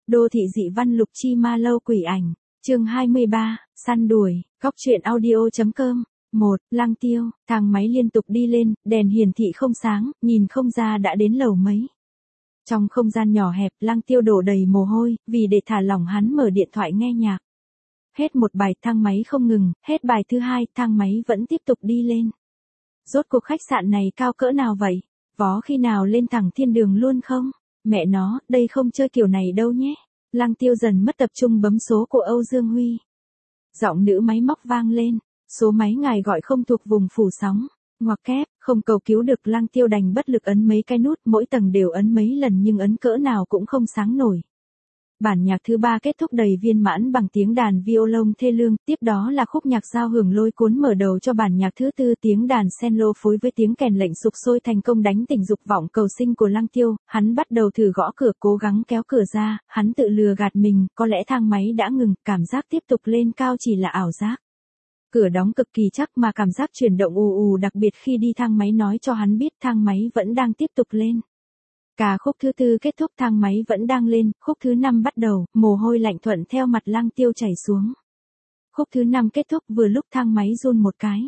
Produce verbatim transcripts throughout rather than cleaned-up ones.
Đô thị dị văn Lục Chi Ma Lâu quỷ ảnh, chương hai mươi ba, săn đuổi, góc truyện audio chấm com. một. Lăng Tiêu, thang máy liên tục đi lên, đèn hiển thị không sáng, nhìn không ra đã đến lầu mấy. Trong không gian nhỏ hẹp, Lăng Tiêu đổ đầy mồ hôi, vì để thả lỏng hắn mở điện thoại nghe nhạc. Hết một bài thang máy không ngừng, hết bài thứ hai, thang máy vẫn tiếp tục đi lên. Rốt cuộc khách sạn này cao cỡ nào vậy? Vó khi nào lên thẳng thiên đường luôn không? Mẹ nó, đây không chơi kiểu này đâu nhé. Lăng Tiêu dần mất tập trung bấm số của Âu Dương Huy. Giọng nữ máy móc vang lên. Số máy ngài gọi không thuộc vùng phủ sóng. Ngoặc kép, không cầu cứu được. Lăng Tiêu đành bất lực ấn mấy cái nút, mỗi tầng đều ấn mấy lần nhưng ấn cỡ nào cũng không sáng nổi. Bản nhạc thứ ba kết thúc đầy viên mãn bằng tiếng đàn violon thê lương, tiếp đó là khúc nhạc giao hưởng lôi cuốn mở đầu cho bản nhạc thứ tư, tiếng đàn cello phối với tiếng kèn lệnh sục sôi thành công đánh tỉnh dục vọng cầu sinh của Lăng Tiêu. Hắn bắt đầu thử gõ cửa, cố gắng kéo cửa ra, hắn tự lừa gạt mình, có lẽ thang máy đã ngừng, cảm giác tiếp tục lên cao chỉ là ảo giác. Cửa đóng cực kỳ chắc mà cảm giác chuyển động ù ù, đặc biệt khi đi thang máy nói cho hắn biết thang máy vẫn đang tiếp tục lên. Cả khúc thứ tư kết thúc, thang máy vẫn đang lên, khúc thứ năm bắt đầu, mồ hôi lạnh thuận theo mặt Lăng Tiêu chảy xuống. Khúc thứ năm kết thúc vừa lúc thang máy run một cái.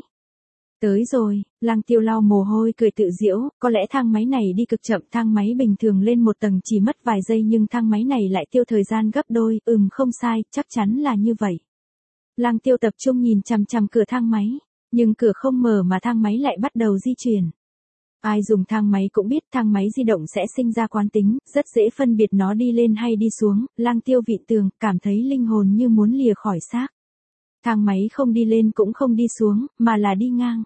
Tới rồi, Lăng Tiêu lau mồ hôi cười tự giễu, có lẽ thang máy này đi cực chậm, thang máy bình thường lên một tầng chỉ mất vài giây nhưng thang máy này lại tiêu thời gian gấp đôi, ừm không sai, chắc chắn là như vậy. Lăng Tiêu tập trung nhìn chằm chằm cửa thang máy, nhưng cửa không mở mà thang máy lại bắt đầu di chuyển. Ai dùng thang máy cũng biết thang máy di động sẽ sinh ra quán tính, rất dễ phân biệt nó đi lên hay đi xuống. Lăng Tiêu vịn tường, cảm thấy linh hồn như muốn lìa khỏi xác. Thang máy không đi lên cũng không đi xuống, mà là đi ngang.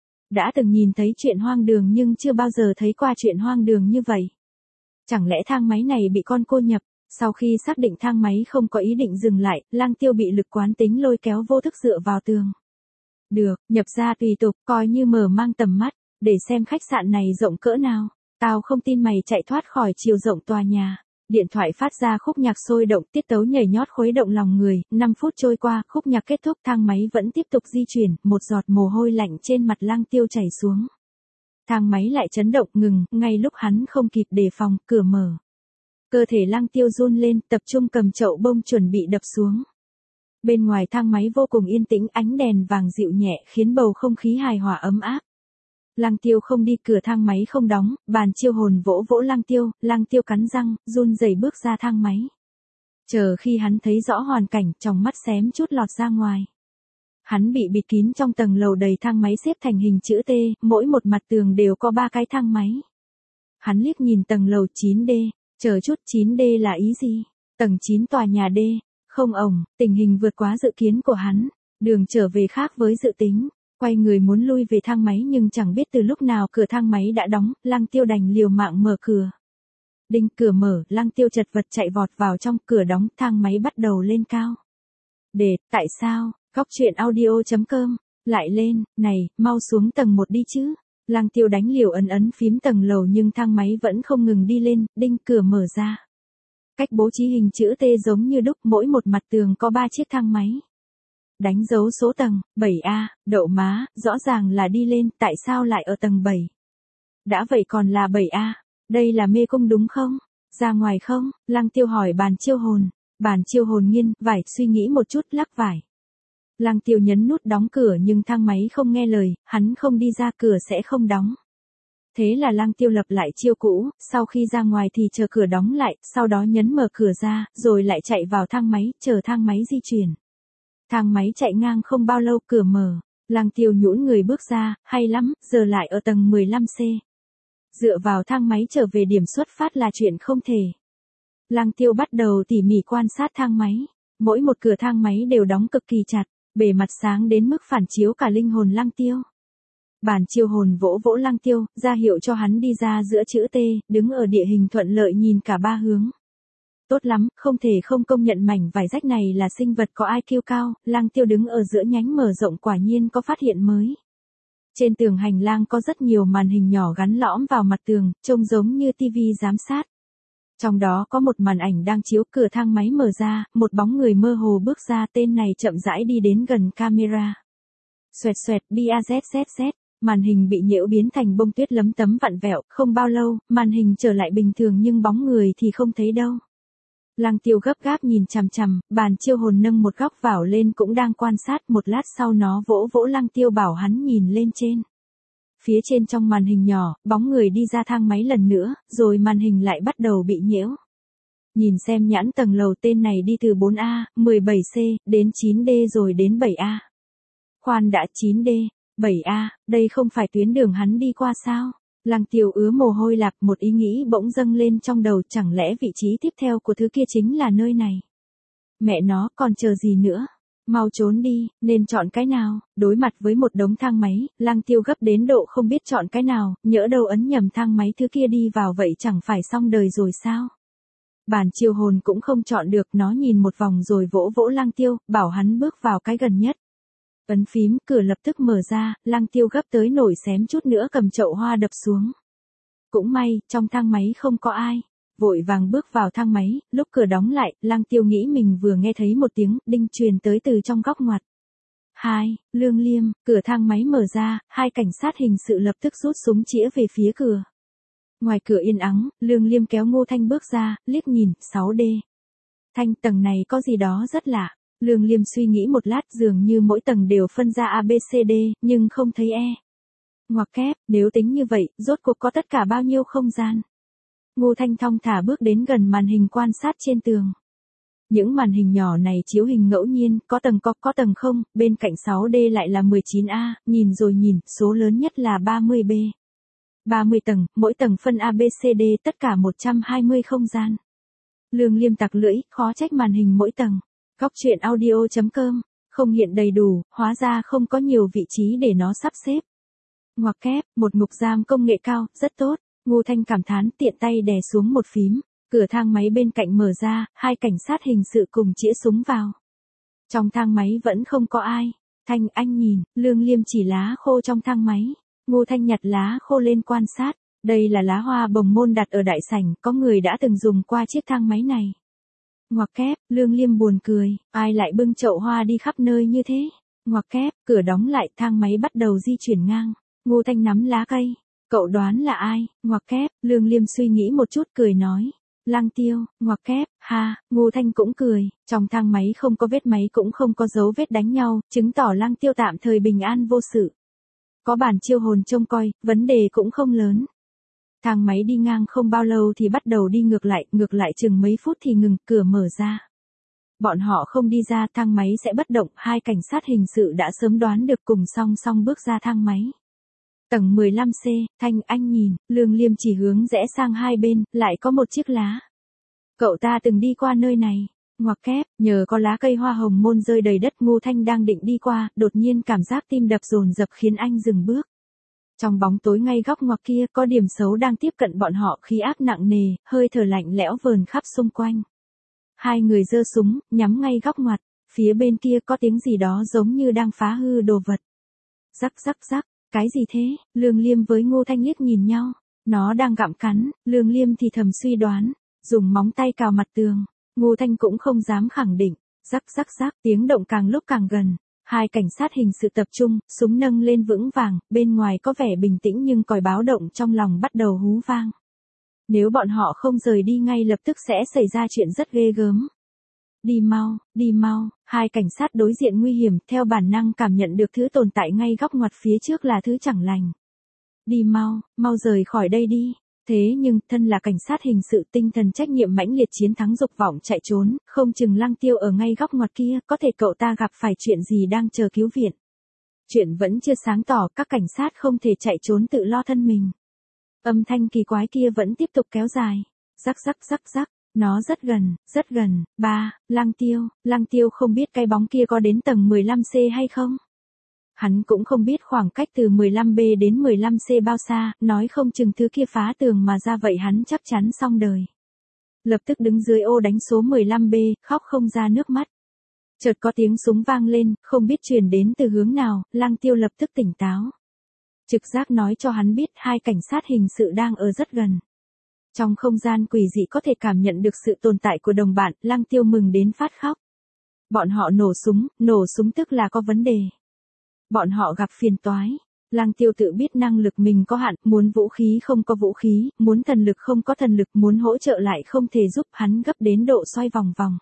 Đã từng nhìn thấy chuyện hoang đường nhưng chưa bao giờ thấy qua chuyện hoang đường như vậy. Chẳng lẽ thang máy này bị con cô nhập? Sau khi xác định thang máy không có ý định dừng lại, Lăng Tiêu bị lực quán tính lôi kéo vô thức dựa vào tường. Được, nhập ra tùy tục, coi như mở mang tầm mắt. Để xem khách sạn này rộng cỡ nào. Tao không tin mày chạy thoát khỏi chiều rộng tòa nhà. Điện thoại phát ra khúc nhạc sôi động, tiết tấu nhảy nhót khuấy động lòng người. năm phút trôi qua, khúc nhạc kết thúc, thang máy vẫn tiếp tục di chuyển, một giọt mồ hôi lạnh trên mặt Lăng Tiêu chảy xuống. Thang máy lại chấn động ngừng, ngay lúc hắn không kịp đề phòng, cửa mở. Cơ thể Lăng Tiêu run lên, tập trung cầm chậu bông chuẩn bị đập xuống. Bên ngoài thang máy vô cùng yên tĩnh, ánh đèn vàng dịu nhẹ khiến bầu không khí hài hòa ấm áp. Lăng Tiêu không đi, cửa thang máy không đóng, bàn chiêu hồn vỗ vỗ Lăng Tiêu, Lăng Tiêu cắn răng, run rẩy bước ra thang máy. Chờ khi hắn thấy rõ hoàn cảnh, trong mắt xém chút lọt ra ngoài. Hắn bị bịt kín trong tầng lầu đầy thang máy xếp thành hình chữ T, mỗi một mặt tường đều có ba cái thang máy. Hắn liếc nhìn tầng lầu chín D, chờ chút chín D là ý gì? Tầng chín tòa nhà D, không ổng, tình hình vượt quá dự kiến của hắn, đường trở về khác với dự tính. Quay người muốn lui về thang máy nhưng chẳng biết từ lúc nào cửa thang máy đã đóng, Lăng Tiêu đành liều mạng mở cửa. Đinh, cửa mở, Lăng Tiêu chật vật chạy vọt vào trong, cửa đóng, thang máy bắt đầu lên cao. Để, tại sao, góc truyện audio chấm com, lại lên, này, mau xuống tầng một đi chứ. Lăng Tiêu đánh liều ấn ấn phím tầng lầu nhưng thang máy vẫn không ngừng đi lên, đinh, cửa mở ra. Cách bố trí hình chữ T giống như đúc, mỗi một mặt tường có ba chiếc thang máy. Đánh dấu số tầng, bảy A, đậu má, rõ ràng là đi lên, tại sao lại ở tầng bảy? Đã vậy còn là bảy A, đây là mê cung đúng không? Ra ngoài không? Lăng Tiêu hỏi bàn chiêu hồn. Bàn chiêu hồn nghiêng, vải, suy nghĩ một chút, lắc vải. Lăng Tiêu nhấn nút đóng cửa nhưng thang máy không nghe lời, hắn không đi ra, cửa sẽ không đóng. Thế là Lăng Tiêu lập lại chiêu cũ, sau khi ra ngoài thì chờ cửa đóng lại, sau đó nhấn mở cửa ra, rồi lại chạy vào thang máy, chờ thang máy di chuyển. Thang máy chạy ngang không bao lâu, cửa mở. Lăng Tiêu nhũn người bước ra, hay lắm, giờ lại ở tầng mười lăm C. Dựa vào thang máy trở về điểm xuất phát là chuyện không thể. Lăng Tiêu bắt đầu tỉ mỉ quan sát thang máy. Mỗi một cửa thang máy đều đóng cực kỳ chặt, bề mặt sáng đến mức phản chiếu cả linh hồn Lăng Tiêu. Bàn chiêu hồn vỗ vỗ Lăng Tiêu, ra hiệu cho hắn đi ra giữa chữ T, đứng ở địa hình thuận lợi nhìn cả ba hướng. Tốt lắm, không thể không công nhận mảnh vải rách này là sinh vật có i kiu cao. Lăng Tiêu đứng ở giữa nhánh mở rộng, quả nhiên có phát hiện mới. Trên tường hành lang có rất nhiều màn hình nhỏ gắn lõm vào mặt tường, trông giống như tivi giám sát. Trong đó có một màn ảnh đang chiếu, cửa thang máy mở ra, một bóng người mơ hồ bước ra, tên này chậm rãi đi đến gần camera. Xoẹt xoẹt, bazz, màn hình bị nhiễu biến thành bông tuyết lấm tấm vặn vẹo, không bao lâu, màn hình trở lại bình thường nhưng bóng người thì không thấy đâu. Lăng Tiêu gấp gáp nhìn chằm chằm, bàn chiêu hồn nâng một góc vào lên cũng đang quan sát, một lát sau nó vỗ vỗ Lăng Tiêu bảo hắn nhìn lên trên. Phía trên trong màn hình nhỏ, bóng người đi ra thang máy lần nữa, rồi màn hình lại bắt đầu bị nhiễu. Nhìn xem nhãn tầng lầu tên này đi từ bốn A, mười bảy C, đến chín D rồi đến bảy A. Khoan đã, chín D, bảy A, đây không phải tuyến đường hắn đi qua sao? Lăng Tiêu ứa mồ hôi lạp, một ý nghĩ bỗng dâng lên trong đầu, chẳng lẽ vị trí tiếp theo của thứ kia chính là nơi này? Mẹ nó, còn chờ gì nữa? Mau trốn đi, nên chọn cái nào? Đối mặt với một đống thang máy, Lăng Tiêu gấp đến độ không biết chọn cái nào, nhỡ đâu ấn nhầm thang máy thứ kia đi vào vậy chẳng phải xong đời rồi sao? Bàn chiêu hồn cũng không chọn được, nó nhìn một vòng rồi vỗ vỗ Lăng Tiêu, bảo hắn bước vào cái gần nhất. Ấn phím, cửa lập tức mở ra, Lăng Tiêu gấp tới nổi xém chút nữa cầm chậu hoa đập xuống. Cũng may, trong thang máy không có ai. Vội vàng bước vào thang máy, lúc cửa đóng lại, Lăng Tiêu nghĩ mình vừa nghe thấy một tiếng đinh truyền tới từ trong góc ngoặt. Hai, Lương Liêm, cửa thang máy mở ra, hai cảnh sát hình sự lập tức rút súng chĩa về phía cửa. Ngoài cửa yên ắng, Lương Liêm kéo Ngô Thanh bước ra, liếc nhìn, sáu D. Thanh, tầng này có gì đó rất lạ. Lương Liêm suy nghĩ một lát, dường như mỗi tầng đều phân ra A B C D, nhưng không thấy E. Ngoặc kép, nếu tính như vậy, rốt cuộc có tất cả bao nhiêu không gian? Ngô Thanh thong thả bước đến gần màn hình quan sát trên tường. Những màn hình nhỏ này chiếu hình ngẫu nhiên, có tầng có, có tầng không, bên cạnh sáu D lại là mười chín A, nhìn rồi nhìn, số lớn nhất là ba mươi B. ba mươi tầng, mỗi tầng phân A B C D, tất cả một trăm hai mươi không gian. Lương Liêm tặc lưỡi, khó trách màn hình mỗi tầng. Góc truyện audio chấm com, không hiện đầy đủ, hóa ra không có nhiều vị trí để nó sắp xếp. Ngoặc kép, một ngục giam công nghệ cao, rất tốt. Ngô Thanh cảm thán, tiện tay đè xuống một phím, cửa thang máy bên cạnh mở ra, hai cảnh sát hình sự cùng chĩa súng vào. Trong thang máy vẫn không có ai. Thanh, anh nhìn, Lương Liêm chỉ lá khô trong thang máy. Ngô Thanh nhặt lá khô lên quan sát, đây là lá hoa bồng môn đặt ở đại sảnh, có người đã từng dùng qua chiếc thang máy này. Ngoặc kép, Lương Liêm buồn cười, ai lại bưng chậu hoa đi khắp nơi như thế? Ngoặc kép, cửa đóng lại, thang máy bắt đầu di chuyển ngang. Ngô Thanh nắm lá cây. Cậu đoán là ai? Ngoặc kép, Lương Liêm suy nghĩ một chút cười nói. Lăng Tiêu, ngoặc kép, ha, Ngô Thanh cũng cười, trong thang máy không có vết máy cũng không có dấu vết đánh nhau, chứng tỏ Lăng Tiêu tạm thời bình an vô sự. Có bản chiêu hồn trông coi, vấn đề cũng không lớn. Thang máy đi ngang không bao lâu thì bắt đầu đi ngược lại, ngược lại chừng mấy phút thì ngừng, cửa mở ra. Bọn họ không đi ra, thang máy sẽ bất động, hai cảnh sát hình sự đã sớm đoán được, cùng song song bước ra thang máy. Tầng mười lăm C, Thanh, anh nhìn, Lương Liêm chỉ hướng rẽ sang hai bên, lại có một chiếc lá. Cậu ta từng đi qua nơi này. Ngoặc kép, nhờ có lá cây hoa hồng môn rơi đầy đất, Ngô Thanh đang định đi qua, đột nhiên cảm giác tim đập dồn dập khiến anh dừng bước. Trong bóng tối ngay góc ngoặc kia, có điểm xấu đang tiếp cận bọn họ, khí áp nặng nề, hơi thở lạnh lẽo vờn khắp xung quanh. Hai người giơ súng, nhắm ngay góc ngoặt, phía bên kia có tiếng gì đó giống như đang phá hư đồ vật. Rắc rắc rắc. Cái gì thế? Lương Liêm với Ngô Thanh liếc nhìn nhau. Nó đang gặm cắn, Lương Liêm thì thầm suy đoán, dùng móng tay cào mặt tường. Ngô Thanh cũng không dám khẳng định. Rắc rắc rắc, tiếng động càng lúc càng gần. Hai cảnh sát hình sự tập trung, súng nâng lên vững vàng, bên ngoài có vẻ bình tĩnh nhưng còi báo động trong lòng bắt đầu hú vang. Nếu bọn họ không rời đi ngay lập tức sẽ xảy ra chuyện rất ghê gớm. Đi mau, đi mau, hai cảnh sát đối diện nguy hiểm, theo bản năng cảm nhận được thứ tồn tại ngay góc ngoặt phía trước là thứ chẳng lành. Đi mau, mau rời khỏi đây đi. Thế nhưng, thân là cảnh sát hình sự, tinh thần trách nhiệm mãnh liệt chiến thắng dục vọng chạy trốn, không chừng Lăng Tiêu ở ngay góc ngoặt kia, có thể cậu ta gặp phải chuyện gì đang chờ cứu viện. Chuyện vẫn chưa sáng tỏ, các cảnh sát không thể chạy trốn tự lo thân mình. Âm thanh kỳ quái kia vẫn tiếp tục kéo dài. Rắc rắc rắc rắc. Nó rất gần, rất gần. Ba, Lăng Tiêu, Lăng Tiêu không biết cái bóng kia có đến tầng mười lăm C hay không. Hắn cũng không biết khoảng cách từ mười lăm B đến mười lăm C bao xa, nói không chừng thứ kia phá tường mà ra vậy hắn chắc chắn xong đời. Lập tức đứng dưới ô đánh số mười lăm B, khóc không ra nước mắt. Chợt có tiếng súng vang lên, không biết truyền đến từ hướng nào, Lăng Tiêu lập tức tỉnh táo. Trực giác nói cho hắn biết hai cảnh sát hình sự đang ở rất gần. Trong không gian quỷ dị có thể cảm nhận được sự tồn tại của đồng bạn, Lăng Tiêu mừng đến phát khóc. Bọn họ nổ súng, nổ súng tức là có vấn đề. Bọn họ gặp phiền toái. Lăng Tiêu tự biết năng lực mình có hạn, muốn vũ khí không có vũ khí, muốn thần lực không có thần lực, muốn hỗ trợ lại không thể giúp, hắn gấp đến độ xoay vòng vòng.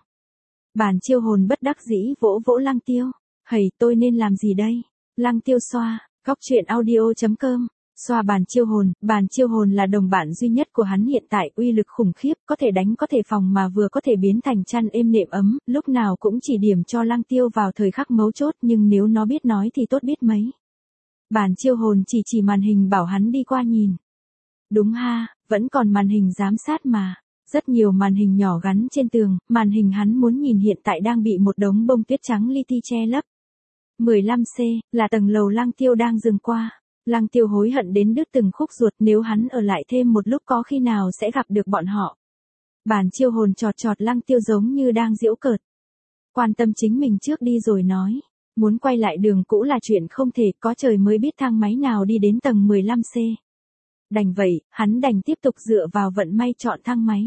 Bản chiêu hồn bất đắc dĩ vỗ vỗ Lăng Tiêu. Hầy, tôi nên làm gì đây? Lăng Tiêu xoa, góc truyện audio chấm com. Xoa bàn chiêu hồn, bàn chiêu hồn là đồng bạn duy nhất của hắn hiện tại, uy lực khủng khiếp, có thể đánh có thể phòng mà vừa có thể biến thành chăn êm nệm ấm, lúc nào cũng chỉ điểm cho Lăng Tiêu vào thời khắc mấu chốt, nhưng nếu nó biết nói thì tốt biết mấy. Bàn chiêu hồn chỉ chỉ màn hình bảo hắn đi qua nhìn. Đúng ha, vẫn còn màn hình giám sát mà. Rất nhiều màn hình nhỏ gắn trên tường, màn hình hắn muốn nhìn hiện tại đang bị một đống bông tuyết trắng li ti che lấp. mười lăm C, là tầng lầu Lăng Tiêu đang dừng qua. Lăng Tiêu hối hận đến đứt từng khúc ruột, nếu hắn ở lại thêm một lúc có khi nào sẽ gặp được bọn họ. Bàn chiêu hồn chọt chọt Lăng Tiêu giống như đang giễu cợt. Quan tâm chính mình trước đi rồi nói. Muốn quay lại đường cũ là chuyện không thể, có trời mới biết thang máy nào đi đến tầng mười lăm C. Đành vậy, hắn đành tiếp tục dựa vào vận may chọn thang máy.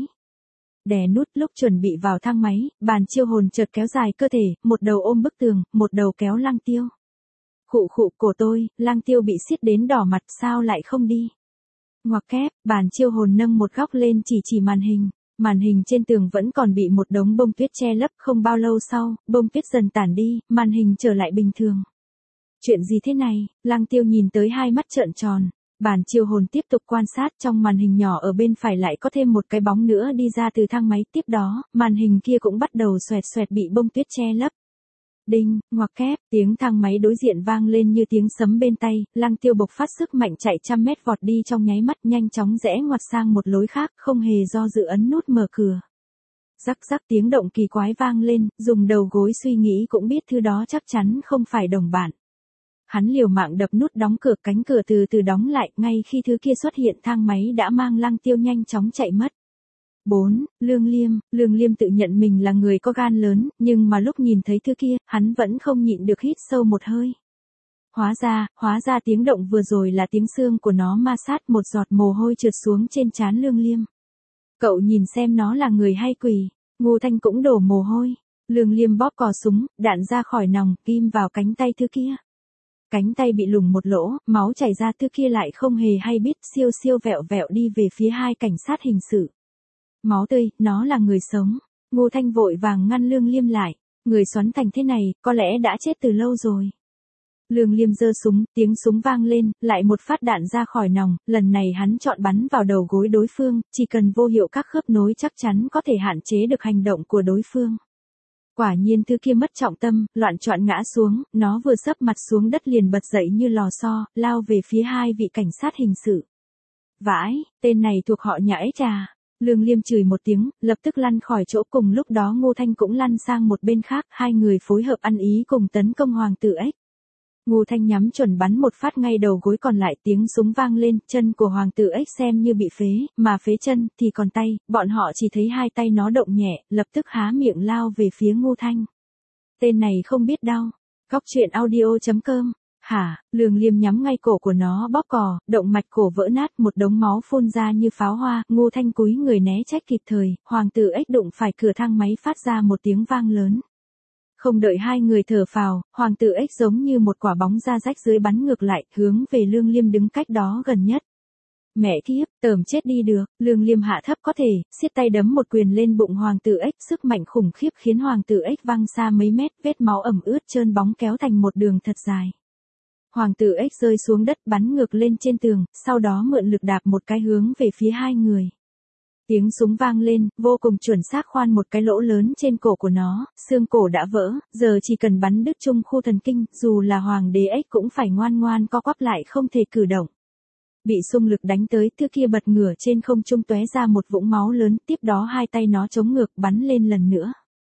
Đè nút lúc chuẩn bị vào thang máy, bàn chiêu hồn chợt kéo dài cơ thể, một đầu ôm bức tường, một đầu kéo Lăng Tiêu. Khụ khụ cổ tôi, Lăng Tiêu bị siết đến đỏ mặt sao lại không đi. Ngoặc kép, bàn chiêu hồn nâng một góc lên chỉ chỉ màn hình. Màn hình trên tường vẫn còn bị một đống bông tuyết che lấp, không bao lâu sau, bông tuyết dần tản đi, màn hình trở lại bình thường. Chuyện gì thế này? Lăng Tiêu nhìn tới hai mắt trợn tròn. Bàn chiêu hồn tiếp tục quan sát, trong màn hình nhỏ ở bên phải lại có thêm một cái bóng nữa đi ra từ thang máy, tiếp đó, màn hình kia cũng bắt đầu xoẹt xoẹt bị bông tuyết che lấp. Đinh, ngoặc kép, tiếng thang máy đối diện vang lên như tiếng sấm bên tai, Lăng Tiêu bộc phát sức mạnh chạy trăm mét vọt đi trong nháy mắt, nhanh chóng rẽ ngoặt sang một lối khác, không hề do dự ấn nút mở cửa. Rắc rắc tiếng động kỳ quái vang lên, dùng đầu gối suy nghĩ cũng biết thứ đó chắc chắn không phải đồng bạn. Hắn liều mạng đập nút đóng cửa, cánh cửa từ từ đóng lại, ngay khi thứ kia xuất hiện thang máy đã mang Lăng Tiêu nhanh chóng chạy mất. bốn. Lương Liêm, Lương Liêm tự nhận mình là người có gan lớn, nhưng mà lúc nhìn thấy thứ kia, hắn vẫn không nhịn được hít sâu một hơi. Hóa ra, hóa ra tiếng động vừa rồi là tiếng xương của nó ma sát, một giọt mồ hôi trượt xuống trên trán Lương Liêm. Cậu nhìn xem nó là người hay quỷ. Ngô Thanh cũng đổ mồ hôi. Lương Liêm bóp cò súng, đạn ra khỏi nòng, kim vào cánh tay thứ kia. Cánh tay bị lủng một lỗ, máu chảy ra, thứ kia lại không hề hay biết, siêu siêu vẹo vẹo đi về phía hai cảnh sát hình sự. Máu tươi, nó là người sống. Ngô Thanh vội vàng ngăn Lương Liêm lại. Người xoắn thành thế này, có lẽ đã chết từ lâu rồi. Lương Liêm giơ súng, tiếng súng vang lên, lại một phát đạn ra khỏi nòng, lần này hắn chọn bắn vào đầu gối đối phương, chỉ cần vô hiệu các khớp nối chắc chắn có thể hạn chế được hành động của đối phương. Quả nhiên thứ kia mất trọng tâm, loạn choạng ngã xuống, nó vừa sấp mặt xuống đất liền bật dậy như lò xo, lao về phía hai vị cảnh sát hình sự. Vãi, tên này thuộc họ Nhã trà. Lương Liêm chửi một tiếng, lập tức lăn khỏi chỗ, cùng lúc đó Ngô Thanh cũng lăn sang một bên khác, hai người phối hợp ăn ý cùng tấn công Hoàng tử Ếch. Ngô Thanh nhắm chuẩn bắn một phát ngay đầu gối còn lại, tiếng súng vang lên, chân của Hoàng tử Ếch xem như bị phế, mà phế chân thì còn tay, bọn họ chỉ thấy hai tay nó động nhẹ, lập tức há miệng lao về phía Ngô Thanh. Tên này không biết đau. Góc truyện audio chấm com. Hả, Lương Liêm nhắm ngay cổ của nó bóp cò, động mạch cổ vỡ nát, một đống máu phun ra như pháo hoa, Ngô Thanh cúi người né trách kịp thời, Hoàng tử Ếch đụng phải cửa thang máy phát ra một tiếng vang lớn. Không đợi hai người thở phào, Hoàng tử Ếch giống như một quả bóng da rách dưới bắn ngược lại, hướng về Lương Liêm đứng cách đó gần nhất. Mẹ kiếp, tởm chết đi được, Lương Liêm hạ thấp có thể, siết tay đấm một quyền lên bụng Hoàng tử Ếch, sức mạnh khủng khiếp khiến Hoàng tử Ếch văng xa mấy mét, vết máu ẩm ướt trơn bóng kéo thành một đường thật dài. Hoàng tử Ếch rơi xuống đất bắn ngược lên trên tường, sau đó mượn lực đạp một cái hướng về phía hai người. Tiếng súng vang lên, vô cùng chuẩn xác khoan một cái lỗ lớn trên cổ của nó, xương cổ đã vỡ, giờ chỉ cần bắn đứt trung khu thần kinh, dù là Hoàng đế Ếch cũng phải ngoan ngoan co quắp lại không thể cử động. Bị xung lực đánh tới, thứ kia bật ngửa trên không trung tóe ra một vũng máu lớn, tiếp đó hai tay nó chống ngược bắn lên lần nữa.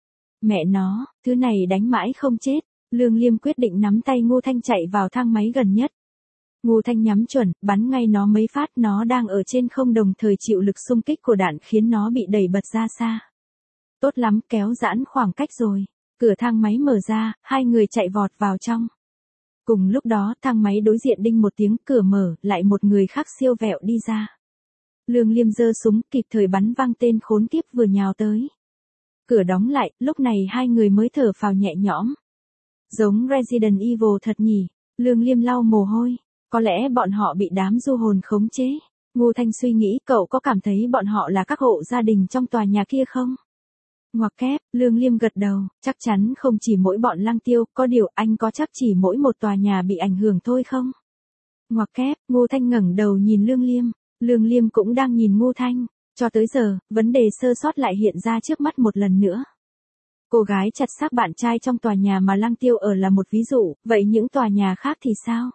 Mẹ nó, thứ này đánh mãi không chết. Lương Liêm quyết định nắm tay Ngô Thanh chạy vào thang máy gần nhất. Ngô Thanh nhắm chuẩn, bắn ngay nó mấy phát, nó đang ở trên không đồng thời chịu lực xung kích của đạn khiến nó bị đẩy bật ra xa. Tốt lắm, kéo giãn khoảng cách rồi. Cửa thang máy mở ra, hai người chạy vọt vào trong. Cùng lúc đó, thang máy đối diện đinh một tiếng, cửa mở, lại một người khác siêu vẹo đi ra. Lương Liêm giơ súng, kịp thời bắn văng tên khốn kiếp vừa nhào tới. Cửa đóng lại, lúc này hai người mới thở phào nhẹ nhõm. Giống Resident Evil thật nhỉ, Lương Liêm lau mồ hôi. Có lẽ bọn họ bị đám du hồn khống chế. Ngô Thanh suy nghĩ, cậu có cảm thấy bọn họ là các hộ gia đình trong tòa nhà kia không? Ngoặc kép, Lương Liêm gật đầu, chắc chắn không chỉ mỗi bọn Lăng Tiêu, có điều anh có chắc chỉ mỗi một tòa nhà bị ảnh hưởng thôi không? Ngoặc kép, Ngô Thanh ngẩng đầu nhìn Lương Liêm, Lương Liêm cũng đang nhìn Ngô Thanh, cho tới giờ, vấn đề sơ sót lại hiện ra trước mắt một lần nữa. Cô gái chặt xác bạn trai trong tòa nhà mà Lăng Tiêu ở là một ví dụ, vậy những tòa nhà khác thì sao?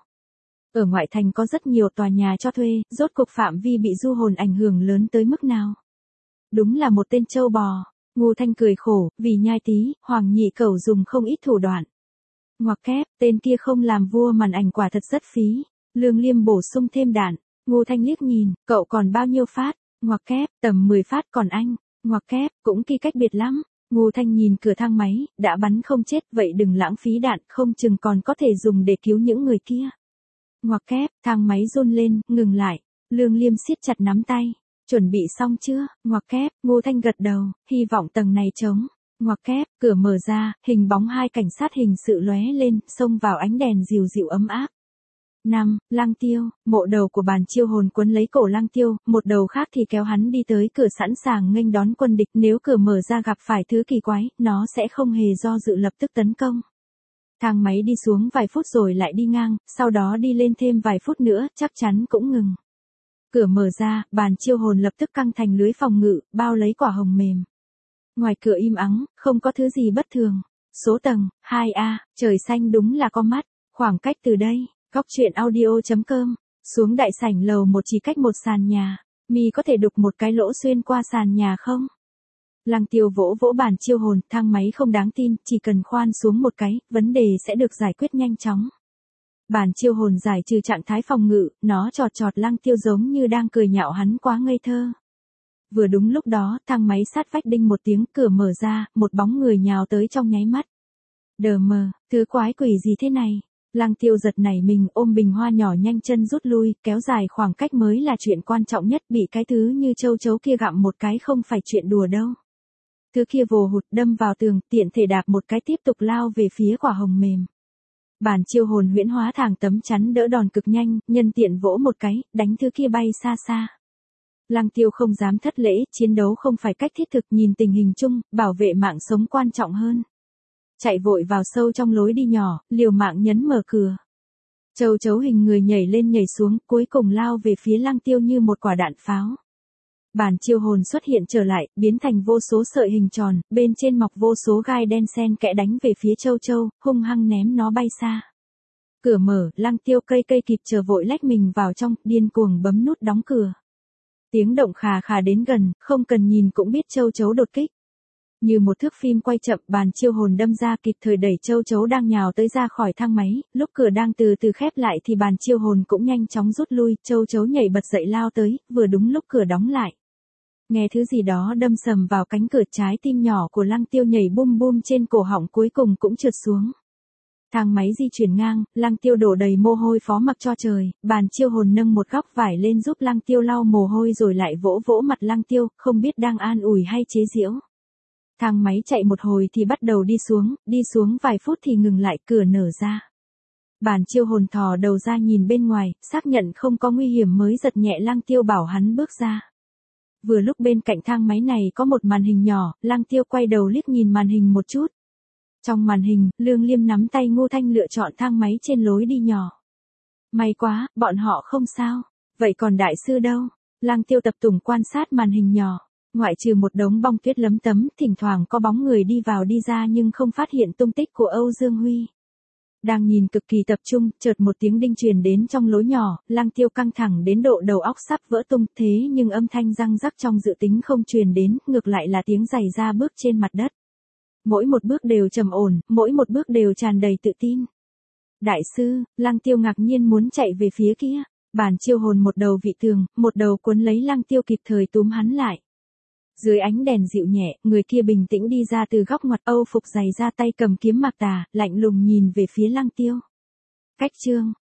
Ở ngoại thành có rất nhiều tòa nhà cho thuê, rốt cuộc phạm vi bị du hồn ảnh hưởng lớn tới mức nào? Đúng là một tên trâu bò. Ngô Thanh cười khổ, vì nhai tí, Hoàng Nhị Cẩu dùng không ít thủ đoạn. Ngoặc kép, tên kia không làm vua màn ảnh quả thật rất phí. Lương Liêm bổ sung thêm đạn. Ngô Thanh liếc nhìn, cậu còn bao nhiêu phát? Ngoặc kép, tầm mười phát còn anh. Ngoặc kép, cũng kỳ cách biệt lắm. Ngô Thanh nhìn cửa thang máy, đã bắn không chết, vậy đừng lãng phí đạn, không chừng còn có thể dùng để cứu những người kia. Ngoặc kép, thang máy run lên, ngừng lại. Lương Liêm siết chặt nắm tay. Chuẩn bị xong chưa? Ngoặc kép, Ngô Thanh gật đầu, hy vọng tầng này trống. Ngoặc kép, cửa mở ra, hình bóng hai cảnh sát hình sự lóe lên, xông vào ánh đèn dịu dịu ấm áp. năm. Lăng Tiêu, mộ đầu của bàn chiêu hồn quấn lấy cổ Lăng Tiêu, một đầu khác thì kéo hắn đi tới cửa sẵn sàng nghênh đón quân địch, nếu cửa mở ra gặp phải thứ kỳ quái, nó sẽ không hề do dự lập tức tấn công. Thang máy đi xuống vài phút rồi lại đi ngang, sau đó đi lên thêm vài phút nữa, chắc chắn cũng ngừng. Cửa mở ra, bàn chiêu hồn lập tức căng thành lưới phòng ngự, bao lấy quả hồng mềm. Ngoài cửa im ắng, không có thứ gì bất thường. Số tầng, hai A, trời xanh đúng là có mắt. Khoảng cách từ đây, góc truyện audio chấm com, xuống đại sảnh lầu một chỉ cách một sàn nhà. Mi có thể đục một cái lỗ xuyên qua sàn nhà không? Lăng Tiêu vỗ vỗ bàn chiêu hồn, thang máy không đáng tin, chỉ cần khoan xuống một cái, vấn đề sẽ được giải quyết nhanh chóng. Bàn chiêu hồn giải trừ trạng thái phòng ngự, nó chọt chọt Lăng Tiêu giống như đang cười nhạo hắn quá ngây thơ. Vừa đúng lúc đó, thang máy sát vách đinh một tiếng, cửa mở ra, một bóng người nhào tới trong nháy mắt. Đờ mờ, thứ quái quỷ gì thế này? Lăng Tiêu giật nảy mình, ôm bình hoa nhỏ nhanh chân rút lui, kéo dài khoảng cách mới là chuyện quan trọng nhất, bị cái thứ như châu chấu kia gặm một cái không phải chuyện đùa đâu. Thứ kia vồ hụt đâm vào tường, tiện thể đạp một cái tiếp tục lao về phía quả hồng mềm. Bàn chiêu hồn huyễn hóa thẳng tấm chắn đỡ đòn cực nhanh, nhân tiện vỗ một cái, đánh thứ kia bay xa xa. Lăng Tiêu không dám thất lễ, chiến đấu không phải cách thiết thực, nhìn tình hình chung, bảo vệ mạng sống quan trọng hơn. Chạy vội vào sâu trong lối đi nhỏ, liều mạng nhấn mở cửa. Châu chấu hình người nhảy lên nhảy xuống, cuối cùng lao về phía Lăng Tiêu như một quả đạn pháo. Bàn chiêu hồn xuất hiện trở lại, biến thành vô số sợi hình tròn, bên trên mọc vô số gai đen xen kẽ đánh về phía châu châu, hung hăng ném nó bay xa. Cửa mở, Lăng Tiêu cây cây kịp chờ vội lách mình vào trong, điên cuồng bấm nút đóng cửa. Tiếng động khà khà đến gần, không cần nhìn cũng biết châu chấu đột kích. Như một thước phim quay chậm, bàn chiêu hồn đâm ra kịp thời đẩy châu chấu đang nhào tới ra khỏi thang máy, lúc cửa đang từ từ khép lại thì bàn chiêu hồn cũng nhanh chóng rút lui, châu chấu nhảy bật dậy lao tới, vừa đúng lúc cửa đóng lại. Nghe thứ gì đó đâm sầm vào cánh cửa, trái tim nhỏ của Lăng Tiêu nhảy bum bum trên cổ họng cuối cùng cũng trượt xuống. Thang máy di chuyển ngang, Lăng Tiêu đổ đầy mồ hôi phó mặc cho trời, bàn chiêu hồn nâng một góc vải lên giúp Lăng Tiêu lau mồ hôi rồi lại vỗ vỗ mặt Lăng Tiêu, không biết đang an ủi hay chế giễu. Thang máy chạy một hồi thì bắt đầu đi xuống, đi xuống vài phút thì ngừng lại, cửa nở ra. Bàn chiêu hồn thò đầu ra nhìn bên ngoài, xác nhận không có nguy hiểm mới giật nhẹ Lăng Tiêu bảo hắn bước ra. Vừa lúc bên cạnh thang máy này có một màn hình nhỏ, Lăng Tiêu quay đầu liếc nhìn màn hình một chút. Trong màn hình, Lương Liêm nắm tay Ngô Thanh lựa chọn thang máy trên lối đi nhỏ. May quá, bọn họ không sao. Vậy còn đại sư đâu? Lăng Tiêu tập trung quan sát màn hình nhỏ. Ngoại trừ một đống bong tuyết lấm tấm, thỉnh thoảng có bóng người đi vào đi ra nhưng không phát hiện tung tích của Âu Dương Huy. Đang nhìn cực kỳ tập trung, chợt một tiếng đinh truyền đến trong lối nhỏ, Lăng Tiêu căng thẳng đến độ đầu óc sắp vỡ tung, thế nhưng âm thanh răng rắc trong dự tính không truyền đến, ngược lại là tiếng giày da bước trên mặt đất. Mỗi một bước đều trầm ổn, mỗi một bước đều tràn đầy tự tin. Đại sư, Lăng Tiêu ngạc nhiên muốn chạy về phía kia, bàn chiêu hồn một đầu vị tường, một đầu cuốn lấy Lăng Tiêu kịp thời túm hắn lại. Dưới ánh đèn dịu nhẹ, người kia bình tĩnh đi ra từ góc ngoặt, Âu phục giày da, tay cầm kiếm mặc tà, lạnh lùng nhìn về phía Lăng Tiêu. Cách chương,